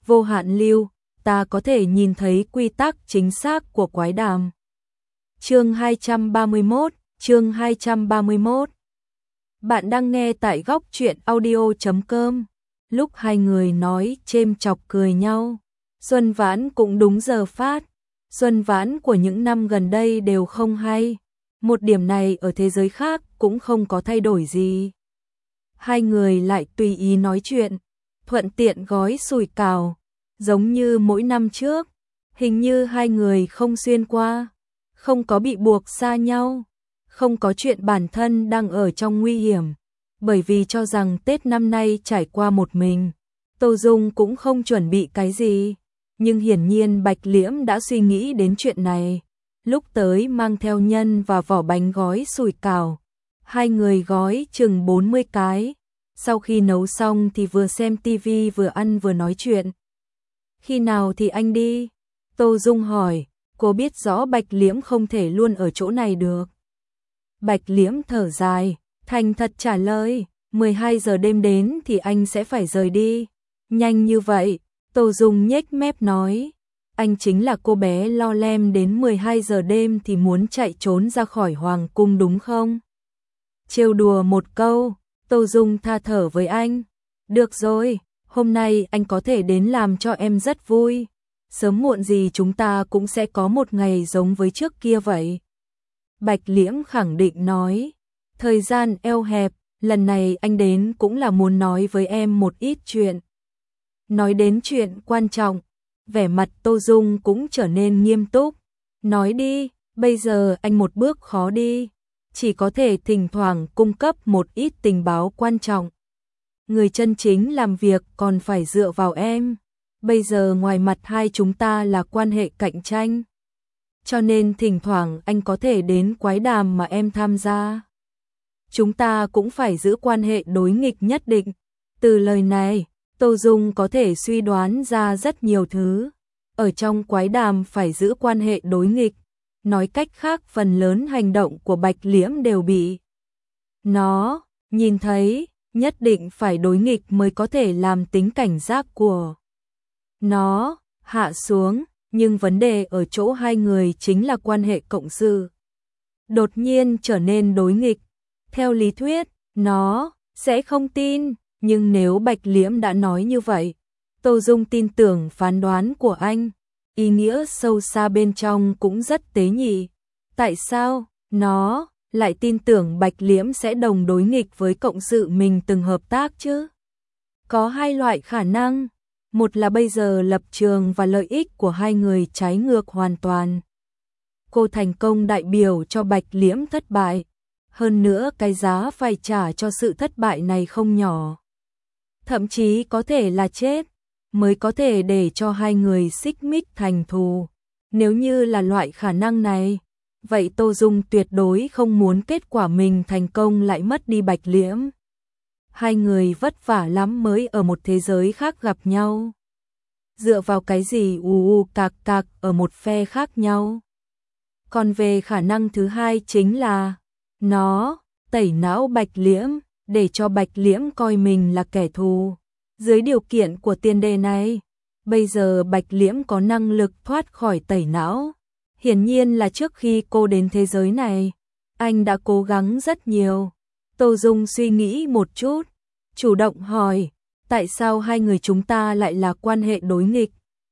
vô hạn lưu, ta có thể nhìn thấy quy tắc chính xác của quái đàm. Chương 231. Bạn đang nghe tại góc truyện audio.com. Lúc hai người nói chêm chọc cười nhau, Xuân Vãn cũng đúng giờ phát. Xuân Vãn của những năm gần đây đều không hay. Một điểm này ở thế giới khác cũng không có thay đổi gì. Hai người lại tùy ý nói chuyện, thuận tiện gói sủi cảo, giống như mỗi năm trước. Hình như hai người không xuyên qua, không có bị buộc xa nhau, không có chuyện bản thân đang ở trong nguy hiểm. Bởi vì cho rằng Tết năm nay trải qua một mình, Tô Dung cũng không chuẩn bị cái gì. Nhưng hiển nhiên Bạch Liễm đã suy nghĩ đến chuyện này. Lúc tới mang theo nhân và vỏ bánh gói sủi cảo. Hai người gói chừng 40 cái. Sau khi nấu xong thì vừa xem tivi vừa ăn vừa nói chuyện. Khi nào thì anh đi? Tô Dung hỏi, cô biết rõ Bạch Liễm không thể luôn ở chỗ này được. Bạch Liễm thở dài, thành thật trả lời, 12 giờ đêm đến thì anh sẽ phải rời đi. Nhanh như vậy? Tô Dung nhếch mép nói, anh chính là cô bé lo lem đến 12 giờ đêm thì muốn chạy trốn ra khỏi hoàng cung đúng không? Trêu đùa một câu, Tô Dung tha thở với anh. Được rồi, hôm nay anh có thể đến làm cho em rất vui. Sớm muộn gì chúng ta cũng sẽ có một ngày giống với trước kia vậy. Bạch Liễm khẳng định nói, thời gian eo hẹp, lần này anh đến cũng là muốn nói với em một ít chuyện. Nói đến chuyện quan trọng, vẻ mặt Tô Dung cũng trở nên nghiêm túc. Nói đi, bây giờ anh một bước khó đi, chỉ có thể thỉnh thoảng cung cấp một ít tình báo quan trọng. Người chân chính làm việc còn phải dựa vào em. Bây giờ ngoài mặt hai chúng ta là quan hệ cạnh tranh, cho nên thỉnh thoảng anh có thể đến quái đàm mà em tham gia. Chúng ta cũng phải giữ quan hệ đối nghịch nhất định. Từ lời này, Tô Dung có thể suy đoán ra rất nhiều thứ. Ở trong quái đàm phải giữ quan hệ đối nghịch. Nói cách khác phần lớn hành động của Bạch Liễm đều bị nó nhìn thấy, nhất định phải đối nghịch mới có thể làm tính cảnh giác của nó hạ xuống. Nhưng vấn đề ở chỗ hai người chính là quan hệ cộng sự đột nhiên trở nên đối nghịch. Theo lý thuyết, nó sẽ không tin, nhưng nếu Bạch Liễm đã nói như vậy, Tô Dung tin tưởng phán đoán của anh. Ý nghĩa sâu xa bên trong cũng rất tế nhị. Tại sao nó lại tin tưởng Bạch Liễm sẽ đồng đối nghịch với cộng sự mình từng hợp tác chứ? Có hai loại khả năng. Một là bây giờ lập trường và lợi ích của hai người trái ngược hoàn toàn. Cô thành công đại biểu cho Bạch Liễm thất bại. Hơn nữa cái giá phải trả cho sự thất bại này không nhỏ. Thậm chí có thể là chết, mới có thể để cho hai người xích mích thành thù. Nếu như là loại khả năng này, vậy Tô Dung tuyệt đối không muốn kết quả mình thành công lại mất đi Bạch Liễm. Hai người vất vả lắm mới ở một thế giới khác gặp nhau. Dựa vào cái gì cạc cạc ở một phe khác nhau. Còn về khả năng thứ hai chính là nó tẩy não Bạch Liễm, để cho Bạch Liễm coi mình là kẻ thù. Dưới điều kiện của tiền đề này, bây giờ Bạch Liễm có năng lực thoát khỏi tẩy não. Hiển nhiên là trước khi cô đến thế giới này, anh đã cố gắng rất nhiều. Tô Dung suy nghĩ một chút, chủ động hỏi, tại sao hai người chúng ta lại là quan hệ đối nghịch?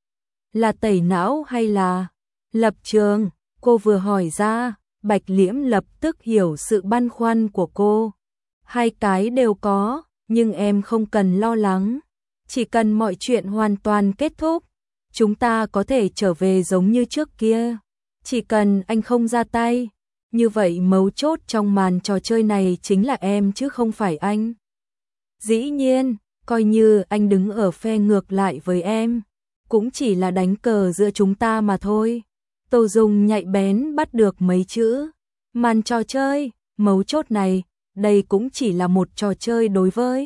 Là tẩy não hay là lập trường? Cô vừa hỏi ra, Bạch Liễm lập tức hiểu sự băn khoăn của cô. Hai cái đều có, nhưng em không cần lo lắng. Chỉ cần mọi chuyện hoàn toàn kết thúc, chúng ta có thể trở về giống như trước kia. Chỉ cần anh không ra tay, như vậy mấu chốt trong màn trò chơi này chính là em chứ không phải anh. Dĩ nhiên, coi như anh đứng ở phe ngược lại với em, cũng chỉ là đánh cờ giữa chúng ta mà thôi. Tô Dung nhạy bén bắt được mấy chữ. Màn trò chơi, mấu chốt này, đây cũng chỉ là một trò chơi đối với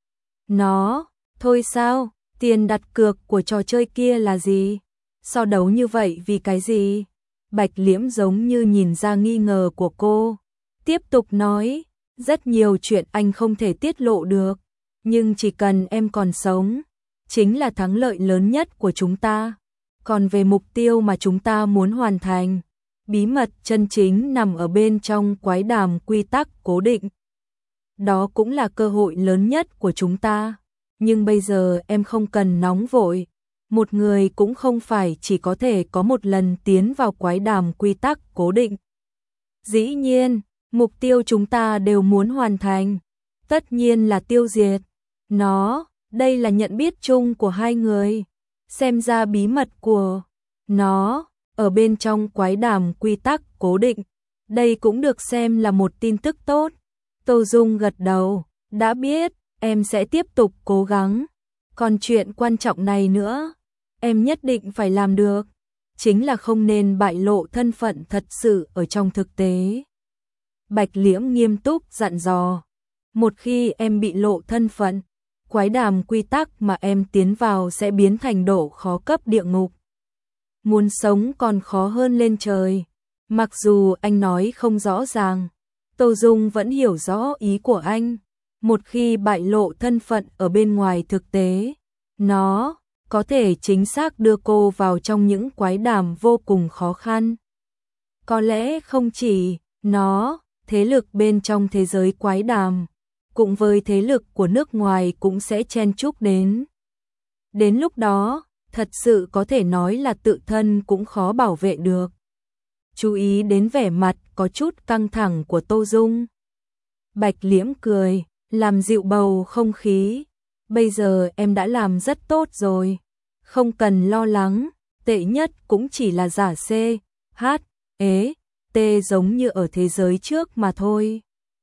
nó. Thôi sao, tiền đặt cược của trò chơi kia là gì? So đấu như vậy vì cái gì? Bạch Liễm giống như nhìn ra nghi ngờ của cô. Tiếp tục nói, rất nhiều chuyện anh không thể tiết lộ được. Nhưng chỉ cần em còn sống, chính là thắng lợi lớn nhất của chúng ta. Còn về mục tiêu mà chúng ta muốn hoàn thành, bí mật chân chính nằm ở bên trong quái đàm quy tắc cố định. Đó cũng là cơ hội lớn nhất của chúng ta. Nhưng bây giờ em không cần nóng vội. Một người cũng không phải chỉ có thể có một lần tiến vào quái đàm quy tắc cố định. Dĩ nhiên, mục tiêu chúng ta đều muốn hoàn thành. Tất nhiên là tiêu diệt nó. Đây là nhận biết chung của hai người. Xem ra bí mật của nó ở bên trong quái đàm quy tắc cố định. Đây cũng được xem là một tin tức tốt. Tô Dung gật đầu. Đã biết, em sẽ tiếp tục cố gắng. Còn chuyện quan trọng này nữa, em nhất định phải làm được. Chính là không nên bại lộ thân phận thật sự ở trong thực tế. Bạch Liễm nghiêm túc dặn dò. Một khi em bị lộ thân phận, quái đàm quy tắc mà em tiến vào sẽ biến thành độ khó cấp địa ngục. Muốn sống còn khó hơn lên trời. Mặc dù anh nói không rõ ràng, Tô Dung vẫn hiểu rõ ý của anh. Một khi bại lộ thân phận ở bên ngoài thực tế, nó có thể chính xác đưa cô vào trong những quái đàm vô cùng khó khăn. Có lẽ không chỉ nó, thế lực bên trong thế giới quái đàm, cùng với thế lực của nước ngoài cũng sẽ chen chúc đến. Đến lúc đó, thật sự có thể nói là tự thân cũng khó bảo vệ được. Chú ý đến vẻ mặt có chút căng thẳng của Tô Dung. Bạch Liễm cười, làm dịu bầu không khí. Bây giờ em đã làm rất tốt rồi. Không cần lo lắng, tệ nhất cũng chỉ là giả C, H, E, T giống như ở thế giới trước mà thôi.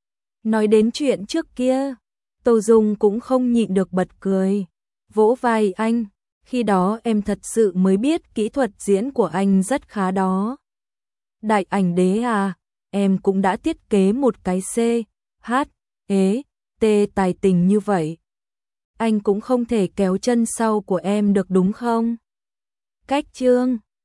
Nói đến chuyện trước kia, Tô Dung cũng không nhịn được bật cười. Vỗ vai anh, khi đó em thật sự mới biết kỹ thuật diễn của anh rất khá đó. Đại ảnh đế à, em cũng đã thiết kế một cái C, H, E, T tài tình như vậy. Anh cũng không thể kéo chân sau của em được đúng không? Cách chương